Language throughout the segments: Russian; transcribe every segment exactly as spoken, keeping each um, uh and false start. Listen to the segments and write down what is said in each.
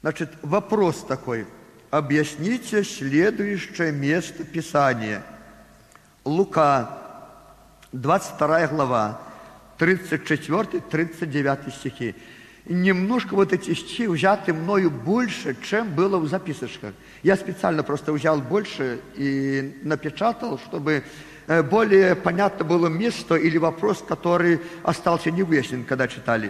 Значит, вопрос такой. Объясните следующее место Писания. Лука, двадцать вторая глава, тридцать четвёртый тридцать девятый стихи. Немножко вот эти стихи взяты мною больше, чем было в записочках. Я специально просто взял больше и напечатал, чтобы более понятно было место или вопрос, который остался невыяснен, когда читали.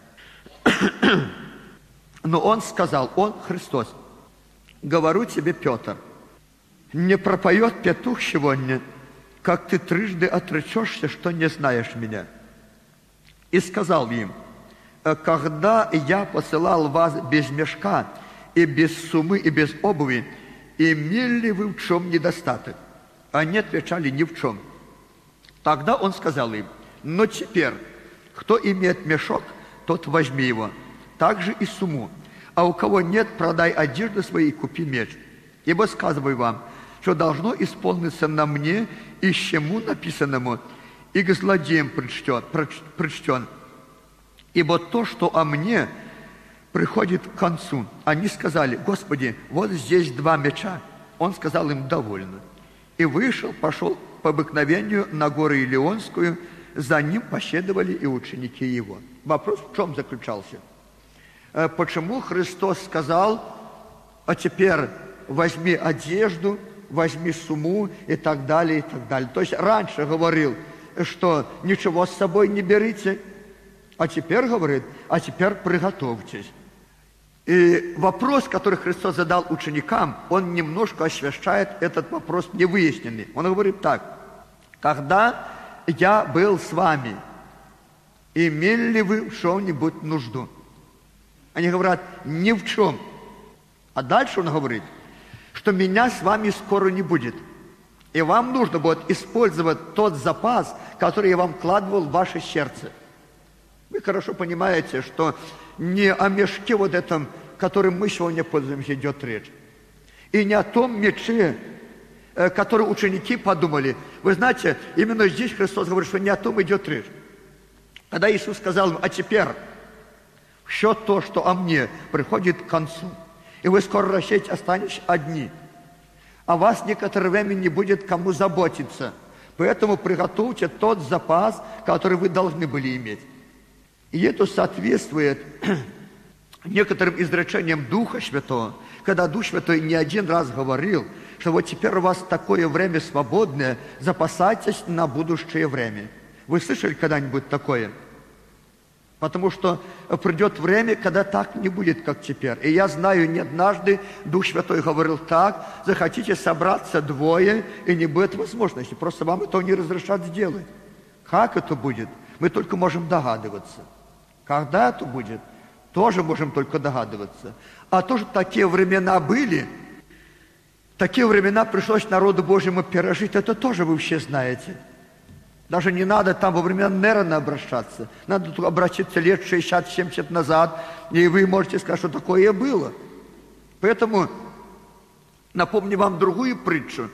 Но он сказал, он, Христос, говорю тебе, Петр, не пропоет петух сегодня, как ты трижды отречешься, что не знаешь меня. И сказал им, когда я посылал вас без мешка, и без сумы, и без обуви, имели ли вы в чем недостаток? Они отвечали, ни в чем. Тогда он сказал им, но теперь, кто имеет мешок, тот возьми его, также и сумму. А у кого нет, продай одежды свои и купи меч. Ибо сказываю вам, что должно исполниться на мне, и чему написанному, и к злодеям прочтен, прочтен. Ибо то, что о мне, приходит к концу. Они сказали, Господи, вот здесь два меча. Он сказал им, довольно. И вышел, пошел по обыкновению на гору Илионскую, за ним последовали и ученики его. Вопрос в чем заключался? Почему Христос сказал, а теперь возьми одежду, возьми сумму и так далее, и так далее. То есть раньше говорил, что ничего с собой не берите, а теперь говорит, а теперь приготовьтесь. И вопрос, который Христос задал ученикам, он немножко освещает этот вопрос невыясненный. Он говорит так, когда я был с вами, имели ли вы в чем-нибудь нужду? Они говорят, ни в чем. А дальше он говорит, что меня с вами скоро не будет. И вам нужно будет использовать тот запас, который я вам вкладывал в ваше сердце. Вы хорошо понимаете, что не о мешке вот этом, которым мы сегодня пользуемся, идет речь. И не о том мече, который ученики подумали. Вы знаете, именно здесь Христос говорит, что не о том идет речь. Когда Иисус сказал им, а теперь все то, что о мне, приходит к концу. И вы скоро расчесть останетесь одни. А вас некоторое время не будет кому заботиться. Поэтому приготовьте тот запас, который вы должны были иметь. И это соответствует некоторым изречениям Духа Святого, когда Дух Святой не один раз говорил, что вот теперь у вас такое время свободное, запасайтесь на будущее время. Вы слышали когда-нибудь такое? Потому что придет время, когда так не будет, как теперь. И я знаю, не однажды Дух Святой говорил так, захотите собраться двое, и не будет возможности. Просто вам это не разрешат сделать. Как это будет? Мы только можем догадываться. Когда это будет, тоже можем только догадываться. А то, что такие времена были, такие времена пришлось народу Божьему пережить, это тоже вы все знаете. Даже не надо там во времена Нерона обращаться. Надо обратиться лет шестьдесят-семьдесят назад, и вы можете сказать, что такое было. Поэтому напомню вам другую притчу.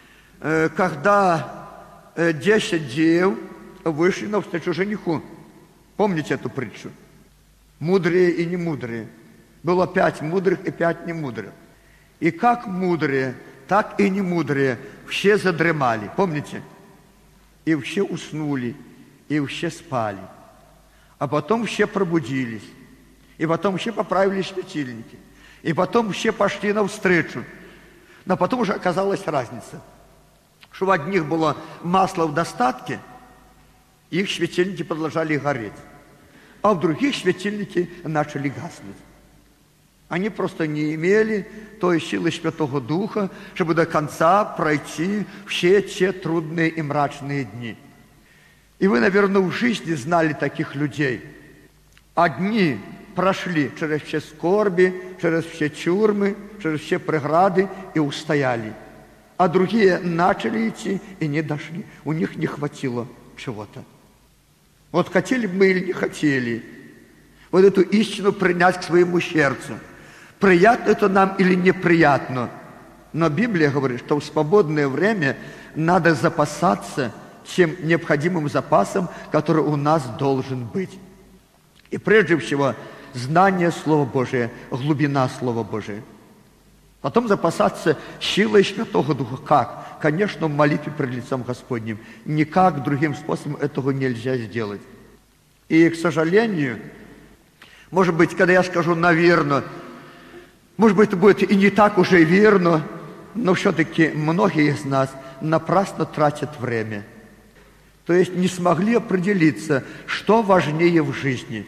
Когда десять дев вышли навстречу жениху. Помните эту притчу? Мудрые и немудрые. Было пять мудрых и пять немудрых. И как мудрые, так и немудрые все задремали. Помните? И все уснули, и все спали. А потом все пробудились. И потом все поправили светильники. И потом все пошли навстречу. Но потом уже оказалась разница. Что в одних было масло в достатке, их светильники продолжали гореть. А в других светильники начали гаснуть. Они просто не имели той силы Святого Духа, чтобы до конца пройти все те трудные и мрачные дни. И вы, наверное, в жизни знали таких людей. Одни прошли через все скорби, через все тюрьмы, через все преграды и устояли. А другие начали идти и не дошли. У них не хватило чего-то. Вот хотели бы мы или не хотели вот эту истину принять к своему сердцу. Приятно это нам или неприятно. Но Библия говорит, что в свободное время надо запасаться тем необходимым запасом, который у нас должен быть. И прежде всего, знание Слова Божия, глубина Слова Божия. Потом запасаться силой Святого Духа. Как? Конечно, в молитве перед лицом Господним. Никак другим способом этого нельзя сделать. И, к сожалению, может быть, когда я скажу «наверно», может быть, это будет и не так уже верно, но все-таки многие из нас напрасно тратят время. То есть не смогли определиться, что важнее в жизни.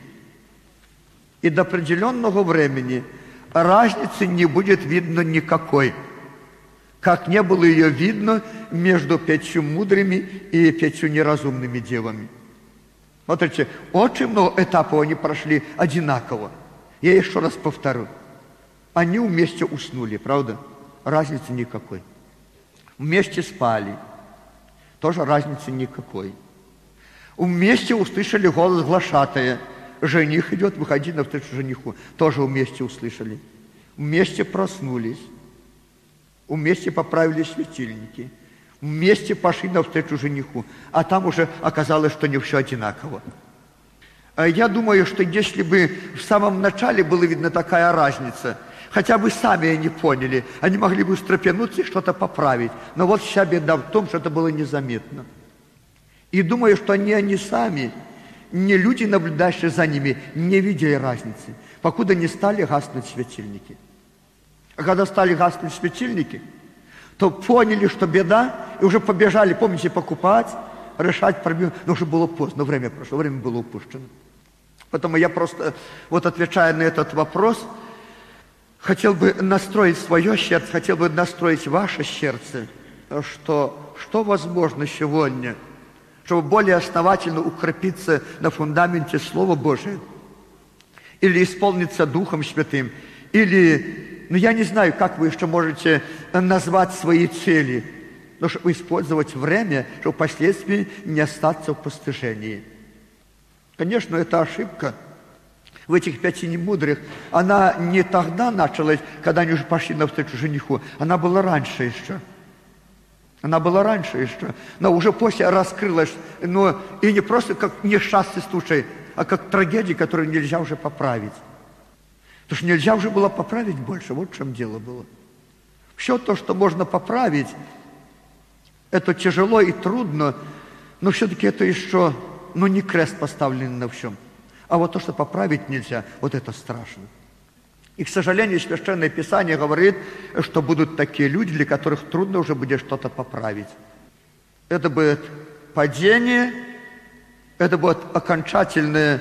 И до определенного времени разницы не будет видно никакой, как не было ее видно между пятью мудрыми и пятью неразумными девами. Смотрите, очень много этапов они прошли одинаково. Я еще раз повторю. Они вместе уснули, правда? Разницы никакой. Вместе спали. Тоже разницы никакой. Вместе услышали голос глашатая. Жених идет, выходи навстречу жениху. Тоже вместе услышали. Вместе проснулись. Вместе поправили светильники. Вместе пошли навстречу жениху. А там уже оказалось, что не все одинаково. Я думаю, что если бы в самом начале была видна такая разница, хотя бы сами они поняли, они могли бы встрепенуться и что-то поправить. Но вот вся беда в том, что это было незаметно. И думаю, что они, они сами, не люди, наблюдающие за ними, не видели разницы, покуда не стали гаснуть светильники. А когда стали гаснуть светильники, то поняли, что беда, и уже побежали, помните, покупать, решать проблему. Но уже было поздно, время прошло, время было упущено. Поэтому я просто, вот отвечая на этот вопрос, хотел бы настроить свое сердце, хотел бы настроить ваше сердце, что, что возможно сегодня, чтобы более основательно укрепиться на фундаменте Слова Божия, или исполниться Духом Святым, или, ну я не знаю, как вы еще можете назвать свои цели, но чтобы использовать время, чтобы впоследствии не остаться в постыжении. Конечно, это ошибка в этих пяти немудрых. Она не тогда началась, когда они уже пошли навстречу жениху. Она была раньше еще. Она была раньше еще. Но уже после раскрылась. Но и не просто как несчастный случай, а как трагедия, которую нельзя уже поправить. Потому что нельзя уже было поправить больше. Вот в чем дело было. Все то, что можно поправить, это тяжело и трудно, но все-таки это еще, ну, не крест поставлен на всем. А вот то, что поправить нельзя, вот это страшно. И, к сожалению, Священное Писание говорит, что будут такие люди, для которых трудно уже будет что-то поправить. Это будет падение, это будет окончательное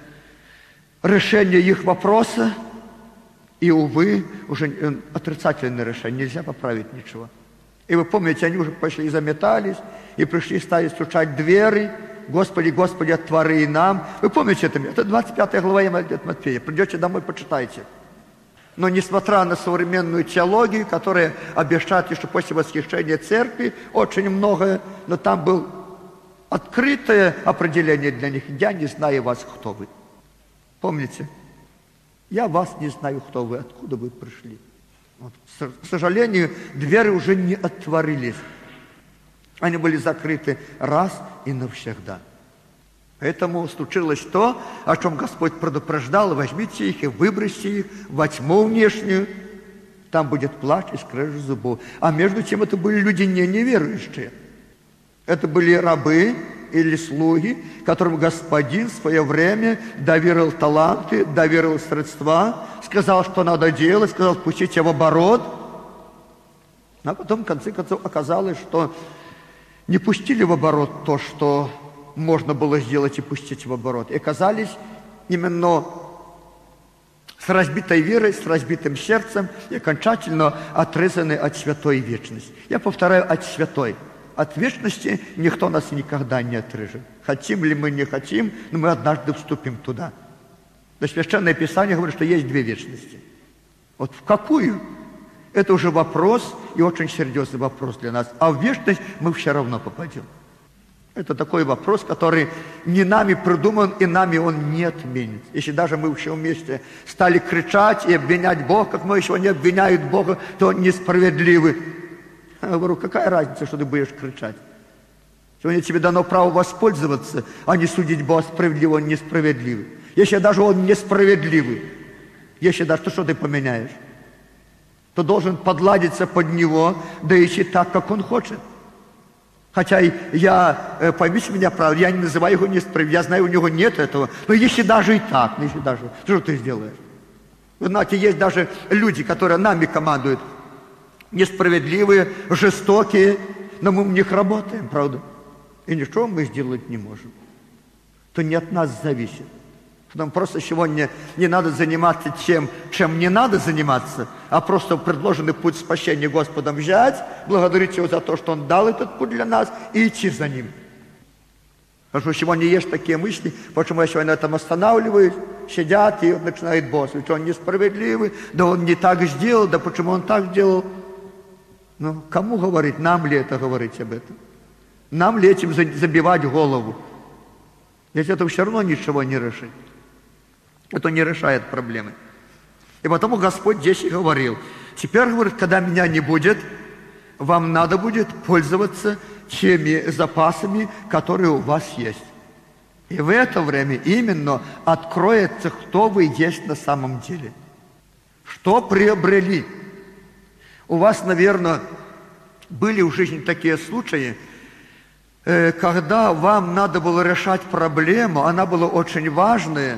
решение их вопроса, и, увы, уже отрицательное решение, нельзя поправить ничего. И вы помните, они уже пошли и заметались, и пришли, стали стучать двери. Господи, Господи, отвори и нам. Вы помните это? Это двадцать пятая глава Евангелия от Матфея. Придете домой, почитайте. Но несмотря на современную теологию, которая обещает, что после восхищения церкви очень многое, но там было открытое определение для них. Я не знаю вас, кто вы. Помните? Я вас не знаю, кто вы, откуда вы пришли. Вот. К сожалению, двери уже не отворились. Они были закрыты раз и навсегда. Поэтому случилось то, о чем Господь предупреждал: возьмите их и выбросьте их во тьму внешнюю, там будет плач и скрежет зубов. А между тем это были люди не неверующие. Это были рабы или слуги, которым Господин в свое время доверил таланты, доверил средства, сказал, что надо делать, сказал, пустите в оборот. А потом, в конце концов, оказалось, что не пустили в оборот то, что можно было сделать и пустить в оборот. И оказались именно с разбитой верой, с разбитым сердцем и окончательно отрезаны от святой вечности. Я повторяю, от святой. От вечности никто нас никогда не отрежет. Хотим ли мы, не хотим, но мы однажды вступим туда. Но Священное Писание говорит, что есть две вечности. Вот в какую? Это уже вопрос, и очень серьезный вопрос для нас. А в вечность мы все равно попадем. Это такой вопрос, который не нами придуман, и нами он не отменит. Если даже мы все вместе стали кричать и обвинять Бога, как мы еще не обвиняют Бога, то он несправедливый. Я говорю, какая разница, что ты будешь кричать? Сегодня тебе дано право воспользоваться, а не судить Бога справедливо, он несправедливый. Если даже он несправедливый, если даже, то что ты поменяешь? То должен подладиться под него, да идти так, как он хочет. Хотя я, поймите меня правильно, я не называю его несправедливым, я знаю, у него нет этого. Но если даже и так, если даже, что ты сделаешь? Вы знаете, есть даже люди, которые нами командуют, несправедливые, жестокие, но мы в них работаем, правда? И ничего мы сделать не можем. То не от нас зависит. Нам просто сегодня не надо заниматься тем, чем не надо заниматься, а просто предложенный путь спасения Господом взять, благодарить Его за то, что Он дал этот путь для нас, и идти за Ним. Потому что сегодня есть такие мысли, почему я сегодня на этом останавливаюсь, сидят и начинают боссовать, что он несправедливый, да он не так сделал, да почему он так сделал. Ну, кому говорить, нам ли это говорить об этом? Нам ли этим забивать голову? Ведь это все равно ничего не решит. Это не решает проблемы. И потому Господь здесь и говорил, теперь, говорит, когда меня не будет, вам надо будет пользоваться теми запасами, которые у вас есть. И в это время именно откроется, кто вы есть на самом деле. Что приобрели. У вас, наверное, были в жизни такие случаи, когда вам надо было решать проблему, она была очень важная,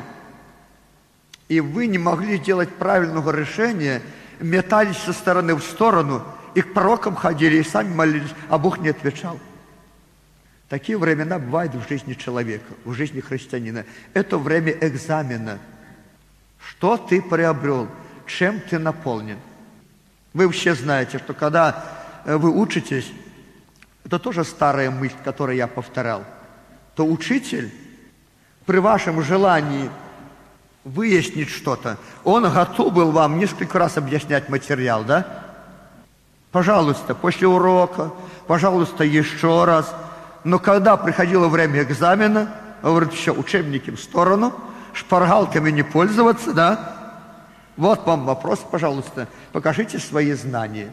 и вы не могли сделать правильного решения, метались со стороны в сторону, и к пророкам ходили, и сами молились, а Бог не отвечал. Такие времена бывают в жизни человека, в жизни христианина. Это время экзамена. Что ты приобрел? Чем ты наполнен? Вы все знаете, что когда вы учитесь, это тоже старая мысль, которую я повторял, то учитель при вашем желании выяснить что-то, он готов был вам несколько раз объяснять материал, да? Пожалуйста, после урока, пожалуйста, еще раз. Но когда приходило время экзамена, говорит, все, учебники в сторону, шпаргалками не пользоваться, да? Вот вам вопрос, пожалуйста, покажите свои знания.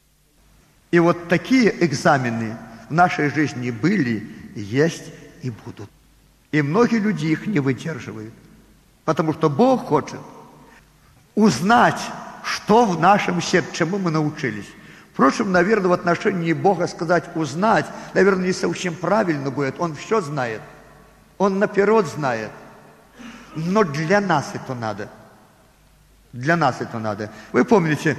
И вот такие экзамены в нашей жизни были, есть и будут. И многие люди их не выдерживают. Потому что Бог хочет узнать, что в нашем сердце, чему мы научились. Впрочем, наверное, в отношении Бога сказать «узнать», наверное, не совсем правильно будет. Он все знает. Он наперед знает. Но для нас это надо. Для нас это надо. Вы помните,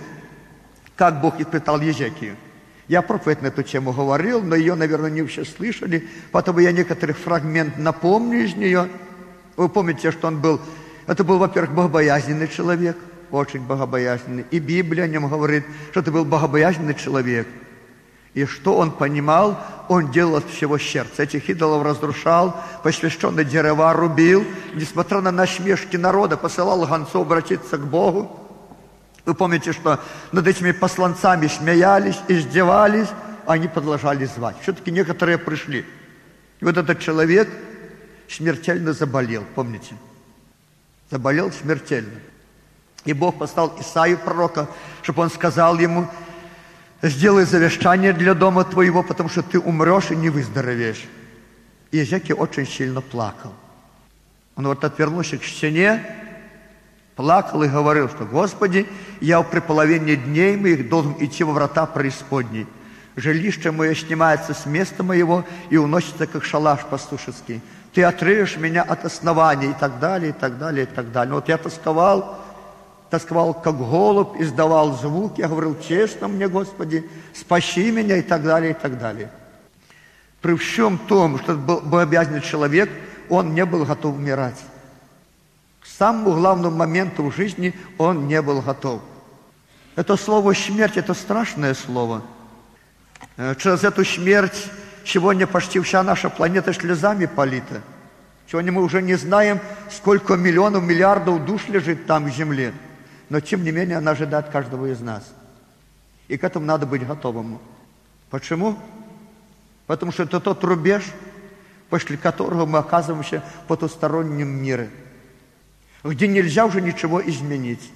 как Бог испытал Езекию? Я проповедь на эту тему говорил, но ее, наверное, не все слышали, поэтому я некоторый фрагмент напомню из нее. Вы помните, что он был, это был, во-первых, богобоязненный человек, очень богобоязненный. И Библия о нем говорит, что это был богобоязненный человек. И что он понимал, он делал от всего сердца. Этих идолов разрушал, посвященные дерева рубил, несмотря на насмешки народа, посылал гонцов обратиться к Богу. Вы помните, что над этими посланцами смеялись, издевались, а они продолжали звать. Все-таки некоторые пришли. И вот этот человек смертельно заболел, помните? Заболел смертельно. И Бог послал Исаию, пророка, чтобы он сказал ему, сделай завещание для дома твоего, потому что ты умрешь и не выздоровеешь. И Езекия очень сильно плакал. Он вот отвернулся к стене, плакал и говорил, что «Господи, я при половине дней моих должен идти во врата преисподней. Жилище мое снимается с места моего и уносится, как шалаш пастушеский. Ты отрежешь меня от основания» и так далее, и так далее, и так далее. Но вот я тосковал, тосковал, как голубь, издавал звук. Я говорил, честно мне, Господи, спаси меня, и так далее, и так далее. При всем том, что был богобоязненный человек, он не был готов умирать. К самому главному моменту в жизни он не был готов. Это слово «смерть» – это страшное слово. Через эту смерть сегодня почти вся наша планета слезами полита. Сегодня мы уже не знаем, сколько миллионов, миллиардов душ лежит там в земле. Но, тем не менее, она ожидает каждого из нас. И к этому надо быть готовым. Почему? Потому что это тот рубеж, после которого мы оказываемся в потустороннем мире, где нельзя уже ничего изменить,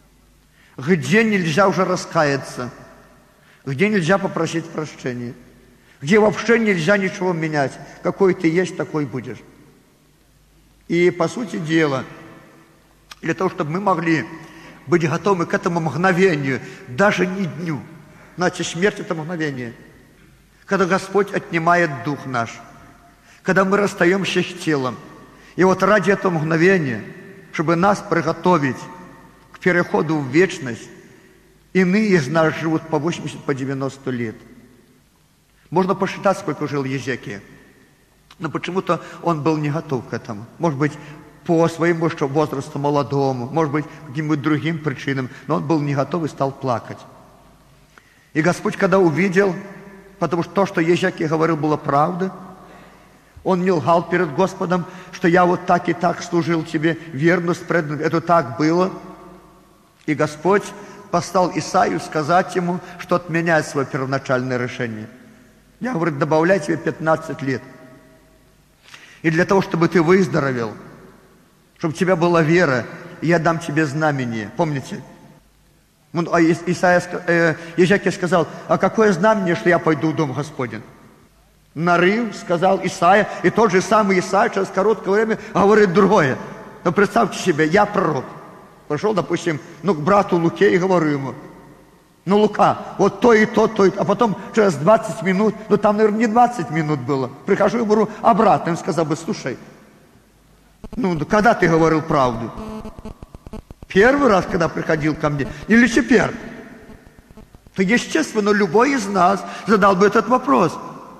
где нельзя уже раскаяться, где нельзя попросить прощения, где вообще нельзя ничего менять. Какой ты есть, такой будешь. И, по сути дела, для того, чтобы мы могли быть готовы к этому мгновению, даже не дню. Значит, смерть – это мгновение. Когда Господь отнимает дух наш, когда мы расстаемся с телом. И вот ради этого мгновения, чтобы нас приготовить к переходу в вечность, иные из нас живут по восемьдесят, по девяносто лет. Можно посчитать, сколько жил Езекия. Но почему-то он был не готов к этому. Может быть, по своему возрасту молодому, может быть, каким-нибудь другим причинам, но он был не готов и стал плакать. И Господь, когда увидел, потому что то, что Езекия говорил, было правда, он не лгал перед Господом, что я вот так и так служил тебе, верность, преданность, это так было. И Господь послал Исаию сказать ему, что отменяет свое первоначальное решение. Я, говорю, добавляй тебе пятнадцать лет. И для того, чтобы ты выздоровел, чтобы у тебя была вера, я дам тебе знамение. Помните? А Исаия, э, Езекия сказал, а какое знамение, что я пойду в дом Господень? Нарыв, сказал Исаия, и тот же самый Исаия через короткое время говорит другое. Но представьте себе, я пророк. Пошел, допустим, ну, к брату Луке и говорю ему, ну, Лука, вот то и то, то и то. А потом через двадцать минут, ну, там, наверное, не двадцать минут было. Прихожу и говорю обратно. Он сказал бы, слушай, ну, когда ты говорил правду? Первый раз, когда приходил ко мне? Или теперь? То, естественно, любой из нас задал бы этот вопрос.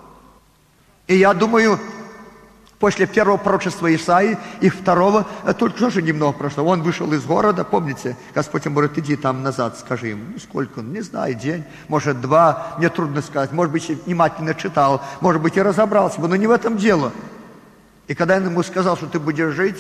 И я думаю, после первого пророчества Исаии и второго, тут тоже немного прошло. Он вышел из города, помните, Господь ему говорит, иди там назад, скажи ему. Ну, сколько? Не знаю, день, может, два, мне трудно сказать. Может быть, внимательно читал, может быть, и разобрался бы, но не в этом дело. И когда я ему сказал, что ты будешь жить,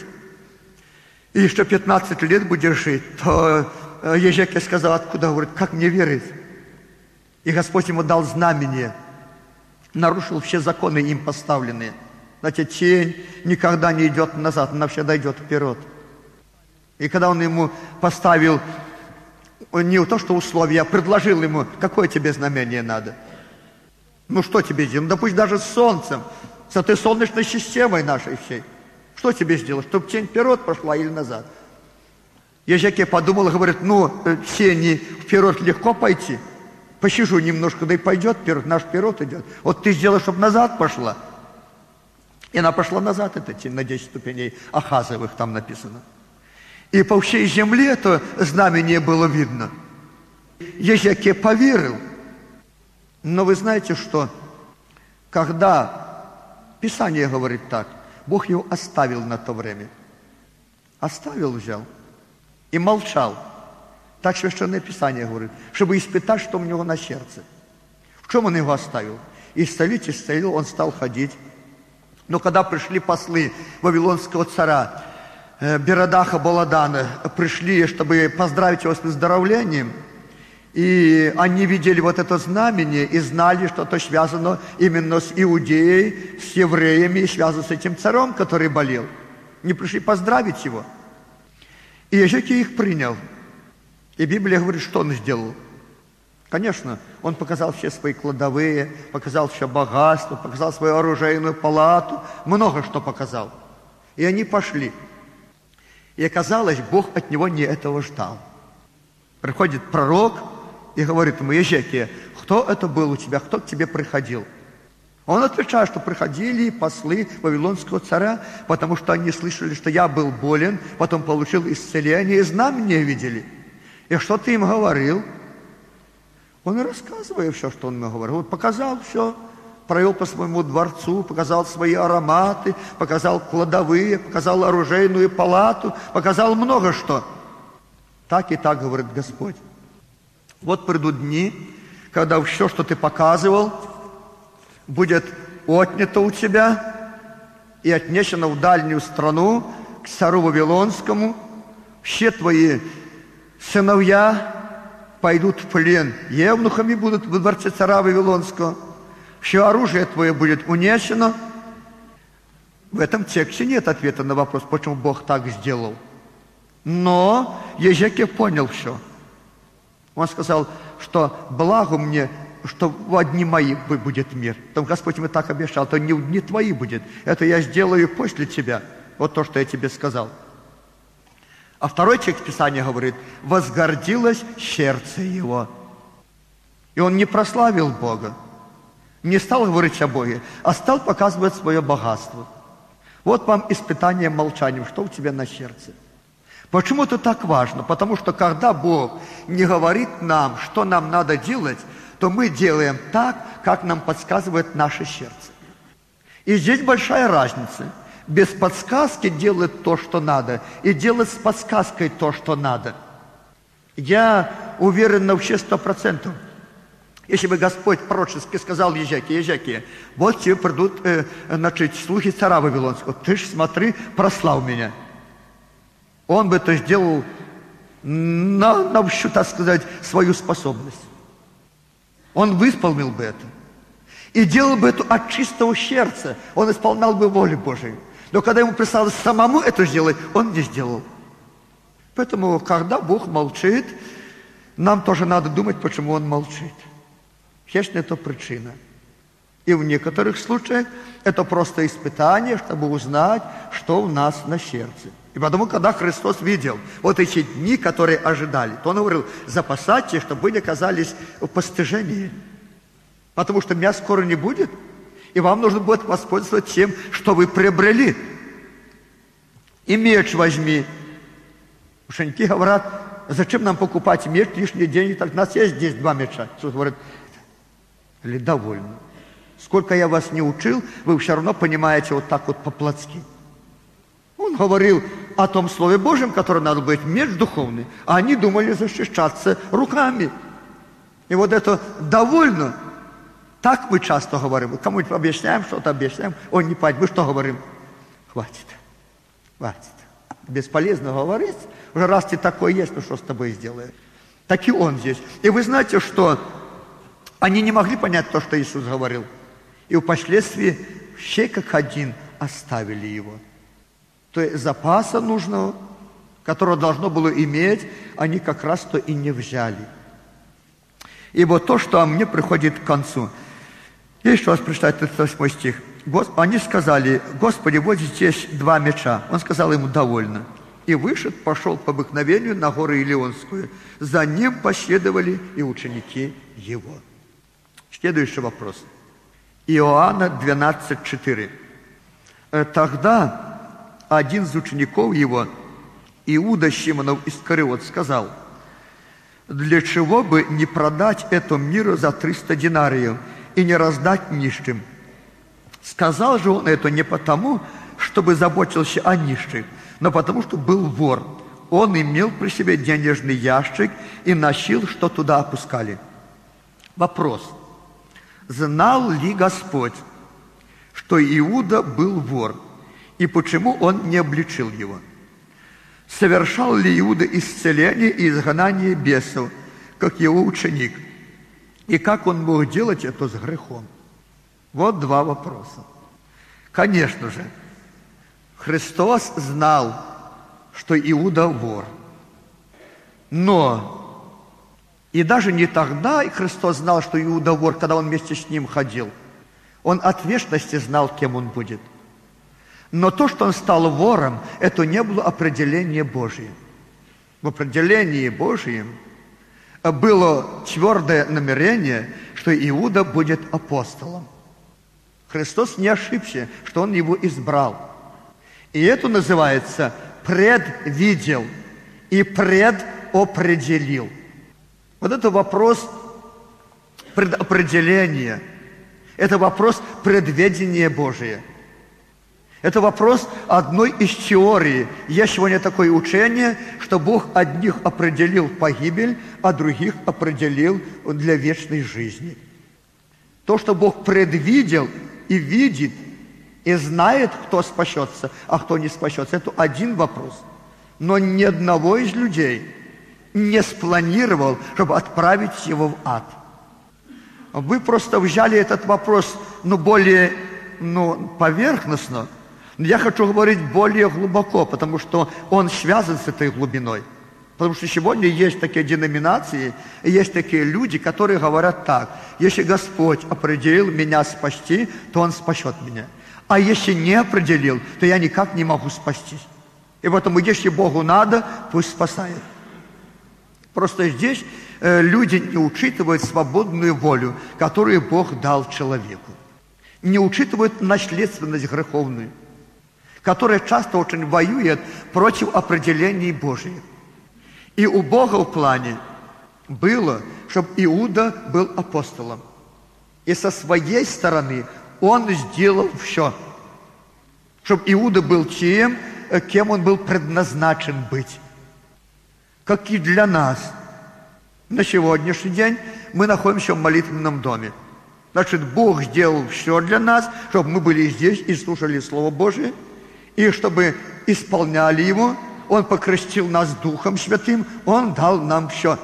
и еще пятнадцать лет будешь жить, то Езекия сказал, откуда? Говорит, как мне верить? И Господь ему дал знамение, нарушил все законы им поставленные. Знаете, тень никогда не идет назад, она всегда идет вперед. И когда он ему поставил не то, что условия, а предложил ему, какое тебе знамение надо? Ну, что тебе сделать? Ну, да пусть даже с солнцем, с этой солнечной системой нашей всей. Что тебе сделать? Чтобы тень вперед пошла или назад? Езекия подумал и говорит, ну, тени вперед легко пойти. Посижу немножко, да и пойдет вперед, наш вперед идет. Вот ты сделай, чтобы назад пошла. И она пошла назад, эта тень, на десять ступеней Ахазовых там написано. И по всей земле это знамение было видно. Езекия поверил. Но вы знаете, что когда Писание говорит так, Бог его оставил на то время. Оставил, взял и молчал. Так Священное Писание говорит, чтобы испытать, что у него на сердце. В чем он его оставил? Исцелить, исцелил, он стал ходить. Но когда пришли послы вавилонского царя э, Берадаха Баладана, пришли, чтобы поздравить его с выздоровлением, и они видели вот это знамение и знали, что это связано именно с Иудеей, с евреями, и связано с этим царем, который болел. Не пришли поздравить его. И Езекия их принял. И Библия говорит, что он сделал. Конечно, он показал все свои кладовые, показал все богатство, показал свою оружейную палату, много что показал. И они пошли. И оказалось, Бог от него не этого ждал. Приходит пророк и говорит ему, Езекия, кто это был у тебя, кто к тебе приходил? Он отвечает, что приходили послы вавилонского царя, потому что они слышали, что я был болен, потом получил исцеление, и знамения видели. И что ты им говорил? Он и рассказывает все, что он ему говорил. Вот показал все, провел по своему дворцу, показал свои ароматы, показал кладовые, показал оружейную палату, показал много что. Так и так говорит Господь. Вот придут дни, когда все, что ты показывал, будет отнято у тебя и отнесено в дальнюю страну, к царю Вавилонскому. Все твои сыновья пойдут в плен, евнухами будут во дворце царя Вавилонского. Все оружие твое будет унесено. В этом тексте нет ответа на вопрос, почему Бог так сделал. Но Езекия понял все. Он сказал, что благо мне, что в одни мои будет мир. Там Господь ему так обещал, то не в дни твои будет. Это я сделаю после тебя. Вот то, что я тебе сказал. А второй текст Писания говорит, возгордилось сердце его. И он не прославил Бога, не стал говорить о Боге, а стал показывать свое богатство. Вот вам испытание молчанием, что у тебя на сердце. Почему это так важно? Потому что когда Бог не говорит нам, что нам надо делать, то мы делаем так, как нам подсказывает наше сердце. И здесь большая разница. Без подсказки делать то, что надо, и делать с подсказкой то, что надо. Я уверен на все сто процентов. Если бы Господь пророчески сказал Езекии, Езекия, вот тебе придут э, значит, слухи царя Вавилонского, ты ж смотри, прослав меня. Он бы это сделал на, на всю, так сказать, свою способность. Он выполнил бы это. И делал бы это от чистого сердца. Он исполнял бы волю Божию. Но когда ему предстоялось самому это сделать, он не сделал. Поэтому, когда Бог молчит, нам тоже надо думать, почему он молчит. Есть на это причина. И в некоторых случаях это просто испытание, чтобы узнать, что у нас на сердце. И потому, когда Христос видел вот эти дни, которые ожидали, то он говорил, запасайтесь, чтобы вы не оказались в постыжении. Потому что меня скоро не будет, и вам нужно будет воспользоваться тем, что вы приобрели. И меч возьми. Ученики говорят, зачем нам покупать меч, лишние деньги, так у нас есть здесь два меча. Иисус говорит, или довольно. Сколько я вас не учил, вы все равно понимаете вот так вот по-плотски. Он говорил о том Слове Божьем, которое надо быть, меч духовный, а они думали защищаться руками. И вот это довольно. Так мы часто говорим. Кому-нибудь объясняем, что-то объясняем, он не поймет. Мы что говорим? Хватит. Хватит. Бесполезно говорить. Уже раз ты такой есть, ну что с тобой сделаешь? Так и он здесь. И вы знаете, что они не могли понять то, что Иисус говорил. И впоследствии все как один оставили его. То есть запаса нужного, которого должно было иметь, они как раз то и не взяли. И вот то, что мне приходит к концу. Я еще раз прочитаю тридцать восьмой стих. Они сказали, Господи, вот здесь два меча. Он сказал ему, довольно. И вышед, пошел по обыкновению на гору Илионскую. За ним последовали и ученики его. Следующий вопрос. Иоанна двенадцать четыре. Тогда один из учеников его, Иуда Симонов Искариот, сказал, для чего бы не продать это миру за триста динариев и не раздать нищим? Сказал же он это не потому, чтобы заботился о нищих, но потому, что был вор. Он имел при себе денежный ящик и носил, что туда опускали. Вопрос. Знал ли Господь, что Иуда был вор, и почему он не обличил его? Совершал ли Иуда исцеление и изгнание бесов, как его ученик? И как он мог делать это с грехом? Вот два вопроса. Конечно же, Христос знал, что Иуда вор. Но и даже не тогда Христос знал, что Иуда вор, когда он вместе с ним ходил. Он от вечности знал, кем он будет. Но то, что он стал вором, это не было определение Божие. В определении Божьем было твердое намерение, что Иуда будет апостолом. Христос не ошибся, что он его избрал. И это называется предвидел и предопределил. Вот это вопрос предопределения. Это вопрос предведения Божия. Это вопрос одной из теорий. Есть сегодня такое учение, что Бог одних определил погибель, а других определил для вечной жизни. То, что Бог предвидел и видит, и знает, кто спасется, а кто не спасется, это один вопрос. Но ни одного из людей не спланировал, чтобы отправить его в ад. Вы просто взяли этот вопрос, ну, более, ну, поверхностно. Но я хочу говорить более глубоко, потому что он связан с этой глубиной. Потому что сегодня есть такие деноминации, и есть такие люди, которые говорят так: если Господь определил меня спасти, то Он спасет меня. А если не определил, то я никак не могу спастись. И поэтому, если Богу надо, пусть спасает. Просто здесь э, люди не учитывают свободную волю, которую Бог дал человеку. Не учитывают наследственность греховную, которая часто очень воюет против определений Божьих. И у Бога в плане было, чтобы Иуда был апостолом. И со своей стороны он сделал все, чтобы Иуда был тем, кем он был предназначен быть. Как и для нас. На сегодняшний день мы находимся в молитвенном доме. Значит, Бог сделал все для нас, чтобы мы были здесь и слушали Слово Божие, и чтобы исполняли его. Он покрестил нас Духом Святым, Он дал нам все.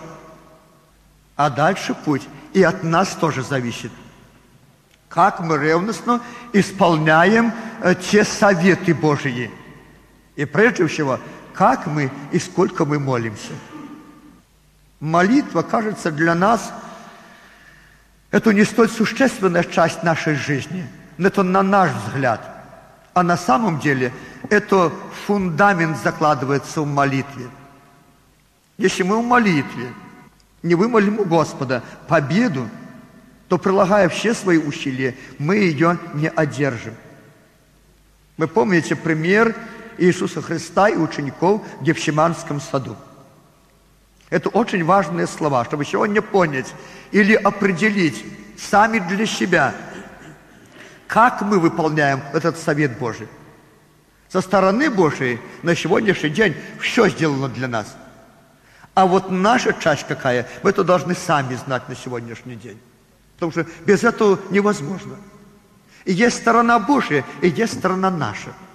А дальше путь и от нас тоже зависит. Как мы ревностно исполняем э, те советы Божьи. И прежде всего, как мы и сколько мы молимся. Молитва, кажется, для нас это не столь существенная часть нашей жизни. Но это на наш взгляд. А на самом деле это фундамент закладывается в молитве. Если мы в молитве не вымолим у Господа победу, то, прилагая все свои усилия, мы ее не одержим. Вы помните пример Иисуса Христа и учеников в Гефсиманском саду. Это очень важные слова, чтобы сегодня понять или определить сами для себя, как мы выполняем этот совет Божий. Со стороны Божией на сегодняшний день все сделано для нас. А вот наша часть какая, мы это должны сами знать на сегодняшний день. Потому что без этого невозможно. И есть сторона Божия, и есть сторона наша.